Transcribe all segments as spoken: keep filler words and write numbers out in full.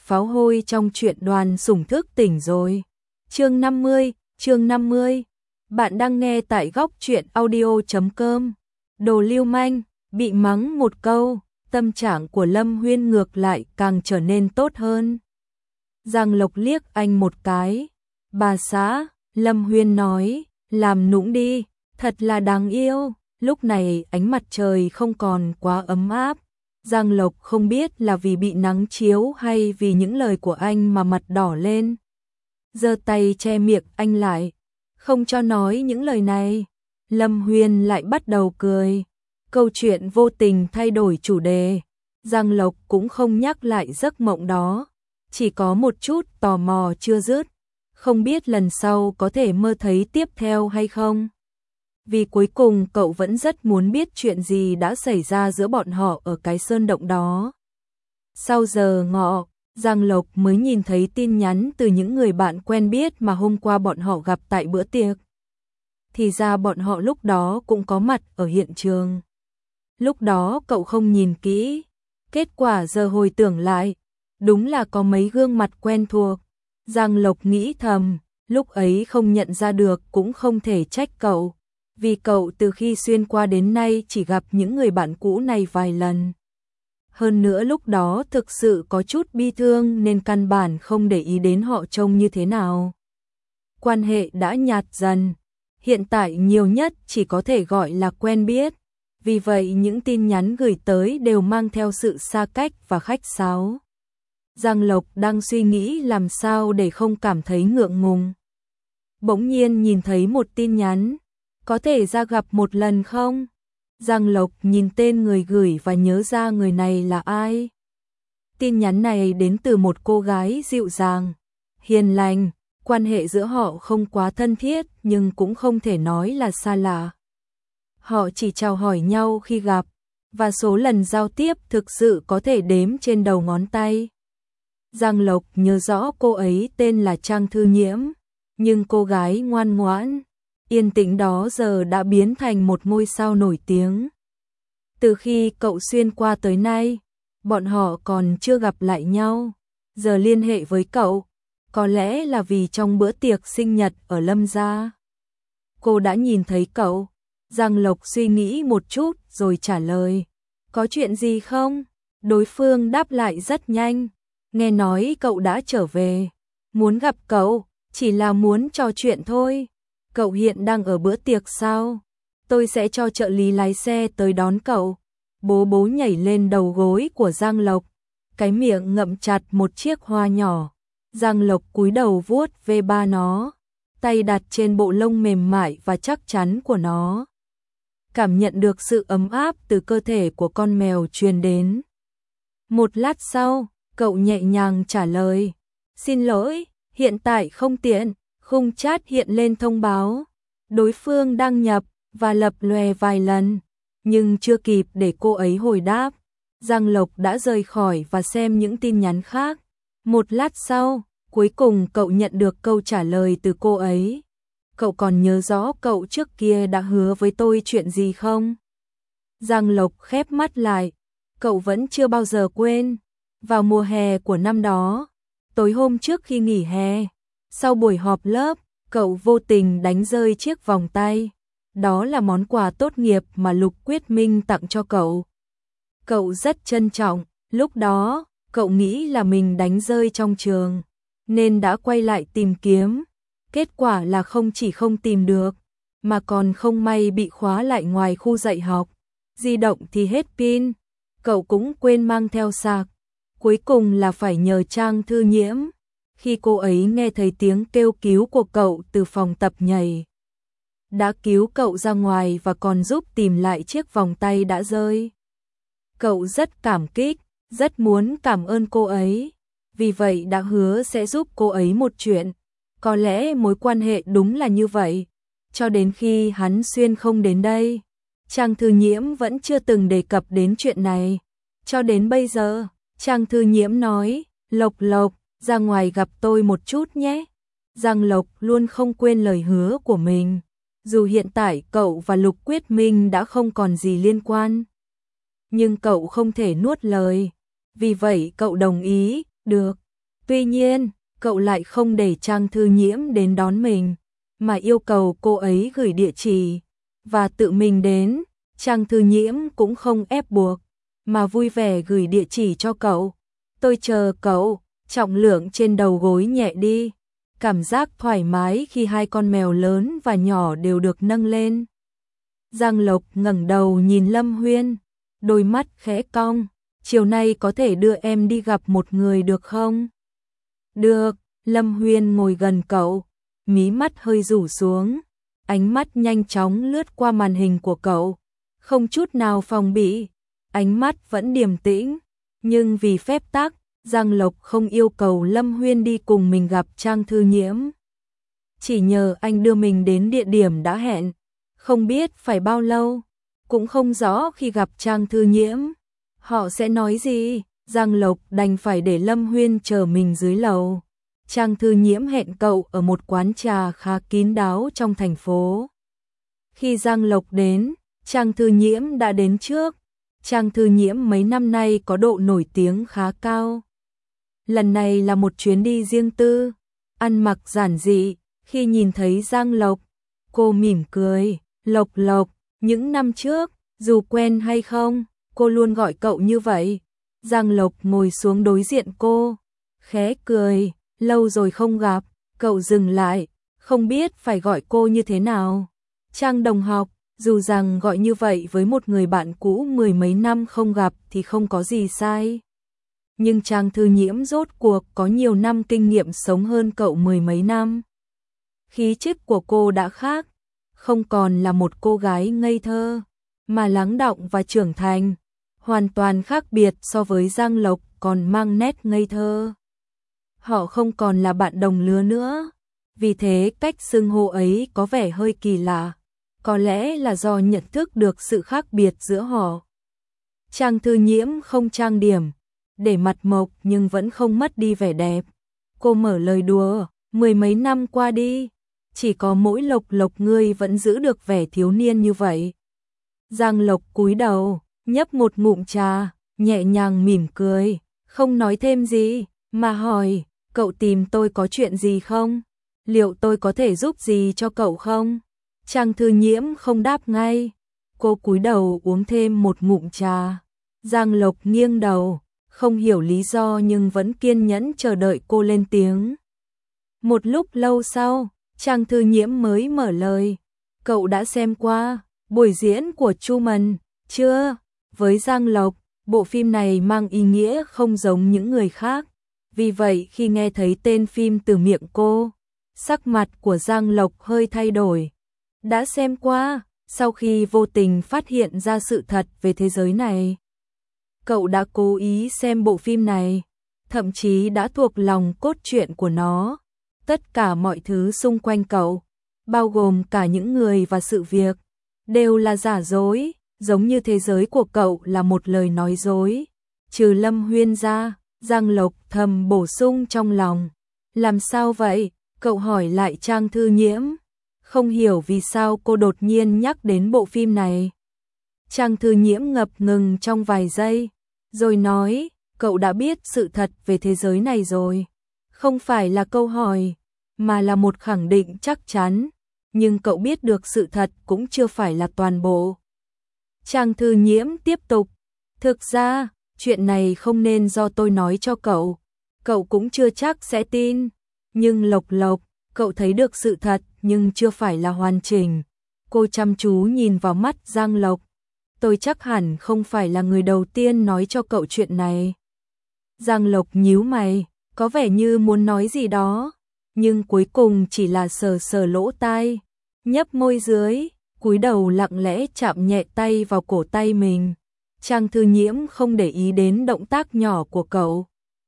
pháo hôi trong truyện Đoàn Sủng Thức Tỉnh rồi. Chương năm mươi, chương năm mươi. Bạn đang nghe tại góc truyện audio chấm com. Đồ lưu manh, bị mắng một câu, tâm trạng của Lâm Huyên ngược lại càng trở nên tốt hơn. Giang Lộc liếc anh một cái. Bà xã, Lâm Huyên nói, làm nũng đi, thật là đáng yêu. Lúc này ánh mặt trời không còn quá ấm áp. Giang Lộc không biết là vì bị nắng chiếu hay vì những lời của anh mà mặt đỏ lên. Giơ tay che miệng anh lại, không cho nói những lời này. Lâm Huyên lại bắt đầu cười. Câu chuyện vô tình thay đổi chủ đề. Giang Lộc cũng không nhắc lại giấc mộng đó, chỉ có một chút tò mò chưa dứt. Không biết lần sau có thể mơ thấy tiếp theo hay không? Vì cuối cùng cậu vẫn rất muốn biết chuyện gì đã xảy ra giữa bọn họ ở cái sơn động đó. Sau giờ ngọ, Giang Lộc mới nhìn thấy tin nhắn từ những người bạn quen biết mà hôm qua bọn họ gặp tại bữa tiệc. Thì ra bọn họ lúc đó cũng có mặt ở hiện trường. Lúc đó cậu không nhìn kỹ, kết quả giờ hồi tưởng lại, đúng là có mấy gương mặt quen thuộc. Giang Lộc nghĩ thầm, lúc ấy không nhận ra được cũng không thể trách cậu, vì cậu từ khi xuyên qua đến nay chỉ gặp những người bạn cũ này vài lần. Hơn nữa lúc đó thực sự có chút bi thương nên căn bản không để ý đến họ trông như thế nào. Quan hệ đã nhạt dần, hiện tại nhiều nhất chỉ có thể gọi là quen biết. Vì vậy những tin nhắn gửi tới đều mang theo sự xa cách và khách sáo. Giang Lộc đang suy nghĩ làm sao để không cảm thấy ngượng ngùng. Bỗng nhiên nhìn thấy một tin nhắn. Có thể ra gặp một lần không? Giang Lộc nhìn tên người gửi và nhớ ra người này là ai. Tin nhắn này đến từ một cô gái dịu dàng, hiền lành. Quan hệ giữa họ không quá thân thiết nhưng cũng không thể nói là xa lạ. Họ chỉ chào hỏi nhau khi gặp, và số lần giao tiếp thực sự có thể đếm trên đầu ngón tay. Giang Lộc nhớ rõ cô ấy tên là Trang Thư Nhiễm, nhưng cô gái ngoan ngoãn, yên tĩnh đó giờ đã biến thành một ngôi sao nổi tiếng. Từ khi cậu xuyên qua tới nay, bọn họ còn chưa gặp lại nhau. Giờ liên hệ với cậu, có lẽ là vì trong bữa tiệc sinh nhật ở Lâm gia. Cô đã nhìn thấy cậu. Giang Lộc suy nghĩ một chút rồi trả lời. Có chuyện gì không? Đối phương đáp lại rất nhanh. Nghe nói cậu đã trở về. Muốn gặp cậu, chỉ là muốn trò chuyện thôi. Cậu hiện đang ở bữa tiệc sao? Tôi sẽ cho trợ lý lái xe tới đón cậu. Bố bố nhảy lên đầu gối của Giang Lộc, cái miệng ngậm chặt một chiếc hoa nhỏ. Giang Lộc cúi đầu vuốt ve ba nó, tay đặt trên bộ lông mềm mại và chắc chắn của nó. Cảm nhận được sự ấm áp từ cơ thể của con mèo truyền đến. Một lát sau, cậu nhẹ nhàng trả lời. Xin lỗi, hiện tại không tiện. Khung chat hiện lên thông báo. Đối phương đăng nhập và lập lòe vài lần, nhưng chưa kịp để cô ấy hồi đáp. Giang Lộc đã rời khỏi và xem những tin nhắn khác. Một lát sau, cuối cùng cậu nhận được câu trả lời từ cô ấy. Cậu còn nhớ rõ cậu trước kia đã hứa với tôi chuyện gì không? Giang Lộc khép mắt lại. Cậu vẫn chưa bao giờ quên. Vào mùa hè của năm đó, tối hôm trước khi nghỉ hè, sau buổi họp lớp, cậu vô tình đánh rơi chiếc vòng tay. Đó là món quà tốt nghiệp mà Lục Quyết Minh tặng cho cậu. Cậu rất trân trọng. Lúc đó, cậu nghĩ là mình đánh rơi trong trường, nên đã quay lại tìm kiếm. Kết quả là không chỉ không tìm được, mà còn không may bị khóa lại ngoài khu dạy học. Di động thì hết pin, cậu cũng quên mang theo sạc. Cuối cùng là phải nhờ Trang Thư Nhiễm. Khi cô ấy nghe thấy tiếng kêu cứu của cậu từ phòng tập nhảy, đã cứu cậu ra ngoài và còn giúp tìm lại chiếc vòng tay đã rơi. Cậu rất cảm kích, rất muốn cảm ơn cô ấy, vì vậy đã hứa sẽ giúp cô ấy một chuyện. Có lẽ mối quan hệ đúng là như vậy. Cho đến khi hắn xuyên không đến đây, Trang Thư Nhiễm vẫn chưa từng đề cập đến chuyện này. Cho đến bây giờ, Trang Thư Nhiễm nói, Lộc Lộc, ra ngoài gặp tôi một chút nhé. Giang Lộc luôn không quên lời hứa của mình. Dù hiện tại cậu và Lục Quyết Minh đã không còn gì liên quan, nhưng cậu không thể nuốt lời. Vì vậy cậu đồng ý, được. Tuy nhiên, cậu lại không để Trang Thư Nhiễm đến đón mình, mà yêu cầu cô ấy gửi địa chỉ và tự mình đến. Trang Thư Nhiễm cũng không ép buộc, mà vui vẻ gửi địa chỉ cho cậu. Tôi chờ cậu, trọng lượng trên đầu gối nhẹ đi. Cảm giác thoải mái khi hai con mèo lớn và nhỏ đều được nâng lên. Giang Lộc ngẩng đầu nhìn Lâm Huyên, đôi mắt khẽ cong. Chiều nay có thể đưa em đi gặp một người được không? Được, Lâm Huyên ngồi gần cậu, mí mắt hơi rủ xuống, ánh mắt nhanh chóng lướt qua màn hình của cậu, không chút nào phòng bị, ánh mắt vẫn điềm tĩnh, nhưng vì phép tắc, Giang Lộc không yêu cầu Lâm Huyên đi cùng mình gặp Trang Thư Nhiễm. Chỉ nhờ anh đưa mình đến địa điểm đã hẹn, không biết phải bao lâu, cũng không rõ khi gặp Trang Thư Nhiễm họ sẽ nói gì. Giang Lộc đành phải để Lâm Huyên chờ mình dưới lầu. Trang Thư Nhiễm hẹn cậu ở một quán trà khá kín đáo trong thành phố. Khi Giang Lộc đến, Trang Thư Nhiễm đã đến trước. Trang Thư Nhiễm mấy năm nay có độ nổi tiếng khá cao. Lần này là một chuyến đi riêng tư, ăn mặc giản dị. Khi nhìn thấy Giang Lộc, cô mỉm cười. Lộc Lộc, những năm trước, dù quen hay không, cô luôn gọi cậu như vậy. Giang Lộc ngồi xuống đối diện cô, khẽ cười. Lâu rồi không gặp. Cậu dừng lại, không biết phải gọi cô như thế nào. Trang đồng học, dù rằng gọi như vậy với một người bạn cũ mười mấy năm không gặp thì không có gì sai. Nhưng Trang Thư Nhiễm rốt cuộc có nhiều năm kinh nghiệm sống hơn cậu mười mấy năm. Khí chất của cô đã khác, không còn là một cô gái ngây thơ, mà lắng đọng và trưởng thành, hoàn toàn khác biệt so với Giang Lộc còn mang nét ngây thơ. Họ không còn là bạn đồng lứa nữa, vì thế cách xưng hô ấy có vẻ hơi kỳ lạ, có lẽ là do nhận thức được sự khác biệt giữa họ. Trang Thư Nhiễm không trang điểm, để mặt mộc nhưng vẫn không mất đi vẻ đẹp. Cô mở lời đùa, mười mấy năm qua đi, chỉ có mỗi Lộc Lộc ngươi vẫn giữ được vẻ thiếu niên như vậy. Giang Lộc cúi đầu, nhấp một ngụm trà, nhẹ nhàng mỉm cười, không nói thêm gì, mà hỏi, cậu tìm tôi có chuyện gì không? Liệu tôi có thể giúp gì cho cậu không? Trang Thư Nhiễm không đáp ngay, cô cúi đầu uống thêm một ngụm trà. Giang Lộc nghiêng đầu, không hiểu lý do nhưng vẫn kiên nhẫn chờ đợi cô lên tiếng. Một lúc lâu sau, Trang Thư Nhiễm mới mở lời, cậu đã xem qua buổi diễn của Truman chưa? Với Giang Lộc, bộ phim này mang ý nghĩa không giống những người khác. Vì vậy khi nghe thấy tên phim từ miệng cô, sắc mặt của Giang Lộc hơi thay đổi. Đã xem qua, sau khi vô tình phát hiện ra sự thật về thế giới này. Cậu đã cố ý xem bộ phim này, thậm chí đã thuộc lòng cốt truyện của nó. Tất cả mọi thứ xung quanh cậu, bao gồm cả những người và sự việc, đều là giả dối, giống như thế giới của cậu là một lời nói dối. Trừ Lâm Huyên ra, Giang Lộc thầm bổ sung trong lòng. Làm sao vậy? Cậu hỏi lại Trang Thư Nhiễm. Không hiểu vì sao cô đột nhiên nhắc đến bộ phim này. Trang Thư Nhiễm ngập ngừng trong vài giây, rồi nói, cậu đã biết sự thật về thế giới này rồi. Không phải là câu hỏi, mà là một khẳng định chắc chắn. Nhưng cậu biết được sự thật cũng chưa phải là toàn bộ. Trang Thư Nhiễm tiếp tục, thực ra, chuyện này không nên do tôi nói cho cậu. Cậu cũng chưa chắc sẽ tin. Nhưng Lộc Lộc, cậu thấy được sự thật nhưng chưa phải là hoàn chỉnh. Cô chăm chú nhìn vào mắt Giang Lộc. Tôi chắc hẳn không phải là người đầu tiên nói cho cậu chuyện này. Giang Lộc nhíu mày, có vẻ như muốn nói gì đó, nhưng cuối cùng chỉ là sờ sờ lỗ tai, nhấp môi dưới, cúi đầu lặng lẽ chạm nhẹ tay vào cổ tay mình. Trang Thư Nhiễm không để ý đến động tác nhỏ của cậu,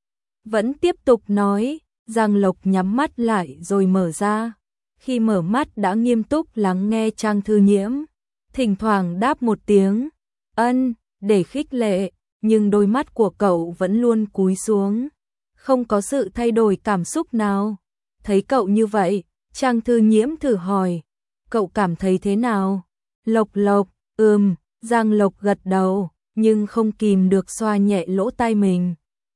vẫn tiếp tục nói. Giang Lộc nhắm mắt lại rồi mở ra. Khi mở mắt đã nghiêm túc lắng nghe Trang Thư Nhiễm, thỉnh thoảng đáp một tiếng ân để khích lệ, nhưng đôi mắt của cậu vẫn luôn cúi xuống, không có sự thay đổi cảm xúc nào. Thấy cậu như vậy, Trang Thư Nhiễm thử hỏi, cậu cảm thấy thế nào? Lộc Lộc, ừm, Giang Lộc gật đầu, nhưng không kìm được xoa nhẹ lỗ tai mình.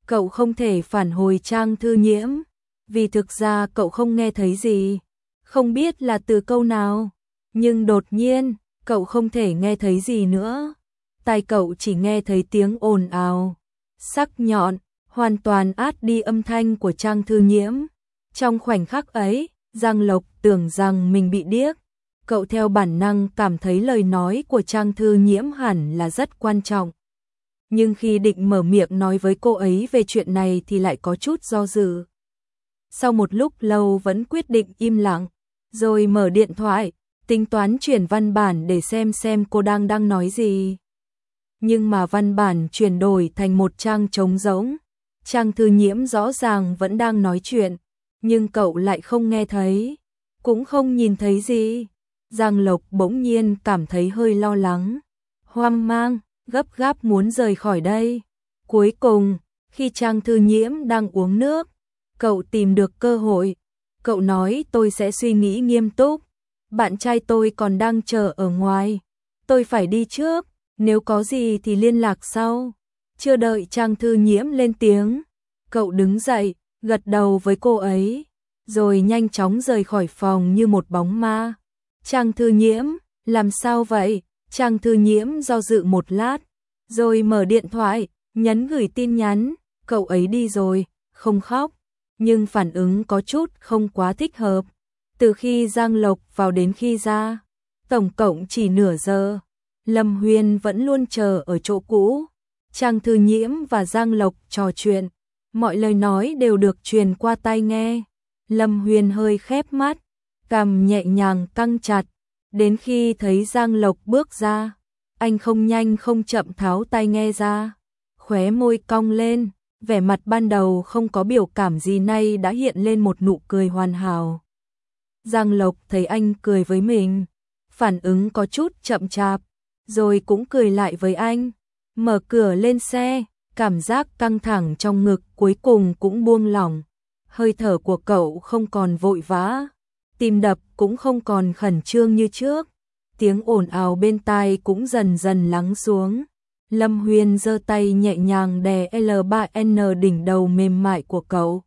cậu không thể phản hồi Trang Thư Nhiễm, vì thực ra cậu không nghe thấy gì, không biết là từ câu nào, nhưng đột nhiên, cậu không thể nghe thấy gì nữa. Tai cậu chỉ nghe thấy tiếng ồn ào, sắc nhọn, hoàn toàn át đi âm thanh của Trang Thư Nhiễm. Trong khoảnh khắc ấy, Giang Lộc tưởng rằng mình bị điếc. Cậu theo bản năng cảm thấy lời nói của Trang Thư Nhiễm hẳn là rất quan trọng. Nhưng khi định mở miệng nói với cô ấy về chuyện này thì lại có chút do dự. Sau một lúc lâu vẫn quyết định im lặng, rồi mở điện thoại, tính toán chuyển văn bản để xem xem cô đang đang nói gì. Nhưng mà văn bản chuyển đổi thành một trang trống rỗng. Trang Thư Nhiễm rõ ràng vẫn đang nói chuyện, nhưng cậu lại không nghe thấy, cũng không nhìn thấy gì. Giang Lộc bỗng nhiên cảm thấy hơi lo lắng, hoang mang, gấp gáp muốn rời khỏi đây. Cuối cùng, khi Trang Thư Nhiễm đang uống nước, cậu tìm được cơ hội. Cậu nói tôi sẽ suy nghĩ nghiêm túc, bạn trai tôi còn đang chờ ở ngoài, tôi phải đi trước, nếu có gì thì liên lạc sau. Chưa đợi Trang Thư Nhiễm lên tiếng, cậu đứng dậy, gật đầu với cô ấy, rồi nhanh chóng rời khỏi phòng như một bóng ma. Trang Thư Nhiễm, làm sao vậy? Trang Thư Nhiễm do dự một lát, rồi mở điện thoại, nhấn gửi tin nhắn, cậu ấy đi rồi, không khóc, nhưng phản ứng có chút không quá thích hợp. Từ khi Giang Lộc vào đến khi ra, tổng cộng chỉ nửa giờ, Lâm Huyên vẫn luôn chờ ở chỗ cũ. Trang Thư Nhiễm và Giang Lộc trò chuyện, mọi lời nói đều được truyền qua tai nghe. Lâm Huyên hơi khép mắt, cằm nhẹ nhàng căng chặt, đến khi thấy Giang Lộc bước ra, anh không nhanh không chậm tháo tai nghe ra, khóe môi cong lên, vẻ mặt ban đầu không có biểu cảm gì nay đã hiện lên một nụ cười hoàn hảo. Giang Lộc thấy anh cười với mình, phản ứng có chút chậm chạp, rồi cũng cười lại với anh, mở cửa lên xe, cảm giác căng thẳng trong ngực cuối cùng cũng buông lỏng, hơi thở của cậu không còn vội vã, tim đập cũng không còn khẩn trương như trước, tiếng ồn ào bên tai cũng dần dần lắng xuống. Lâm Huyên giơ tay nhẹ nhàng đè L ba N đỉnh đầu mềm mại của cậu.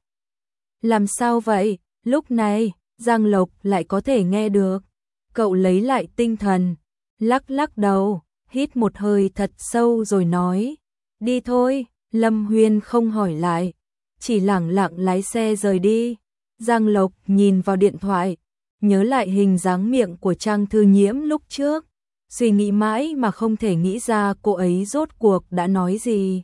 Làm sao vậy? Lúc này, Giang Lộc lại có thể nghe được. Cậu lấy lại tinh thần, lắc lắc đầu, hít một hơi thật sâu rồi nói, đi thôi. Lâm Huyên không hỏi lại, chỉ lẳng lặng lái xe rời đi. Giang Lộc nhìn vào điện thoại, nhớ lại hình dáng miệng của Trang Thư Nhiễm lúc trước, suy nghĩ mãi mà không thể nghĩ ra cô ấy rốt cuộc đã nói gì.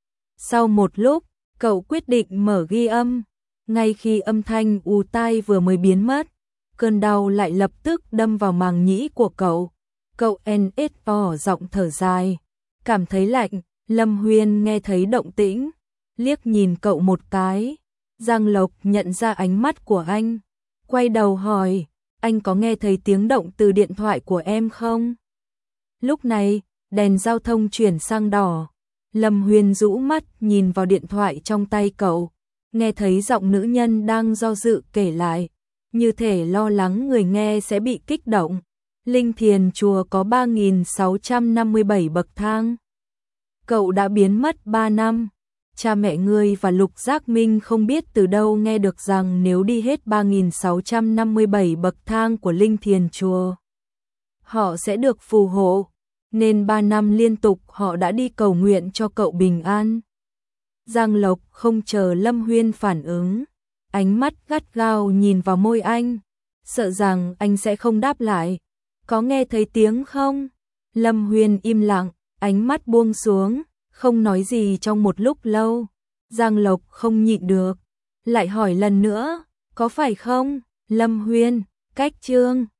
Sau một lúc, cậu quyết định mở ghi âm, ngay khi âm thanh ù tai vừa mới biến mất, cơn đau lại lập tức đâm vào màng nhĩ của cậu. Cậu en ét o giọng thở dài, cảm thấy lạnh. Lâm Huyên nghe thấy động tĩnh, liếc nhìn cậu một cái. Giang Lộc nhận ra ánh mắt của anh, quay đầu hỏi, anh có nghe thấy tiếng động từ điện thoại của em không? Lúc này, đèn giao thông chuyển sang đỏ. Lâm Huyên rũ mắt nhìn vào điện thoại trong tay cậu, nghe thấy giọng nữ nhân đang do dự kể lại, như thể lo lắng người nghe sẽ bị kích động. Linh Thiền chùa có ba nghìn sáu trăm năm mươi bảy bậc thang. Cậu đã biến mất ba năm. Cha mẹ ngươi và Lục Giác Minh không biết từ đâu nghe được rằng nếu đi hết ba nghìn sáu trăm năm mươi bảy bậc thang của Linh Thiền chùa, họ sẽ được phù hộ, nên ba năm liên tục họ đã đi cầu nguyện cho cậu bình an. Giang Lộc không chờ Lâm Huyên phản ứng, ánh mắt gắt gao nhìn vào môi anh, sợ rằng anh sẽ không đáp lại. Có nghe thấy tiếng không? Lâm Huyên im lặng, ánh mắt buông xuống, không nói gì trong một lúc lâu. Giang Lộc không nhịn được, lại hỏi lần nữa, có phải không? Lâm Huyên, cách chương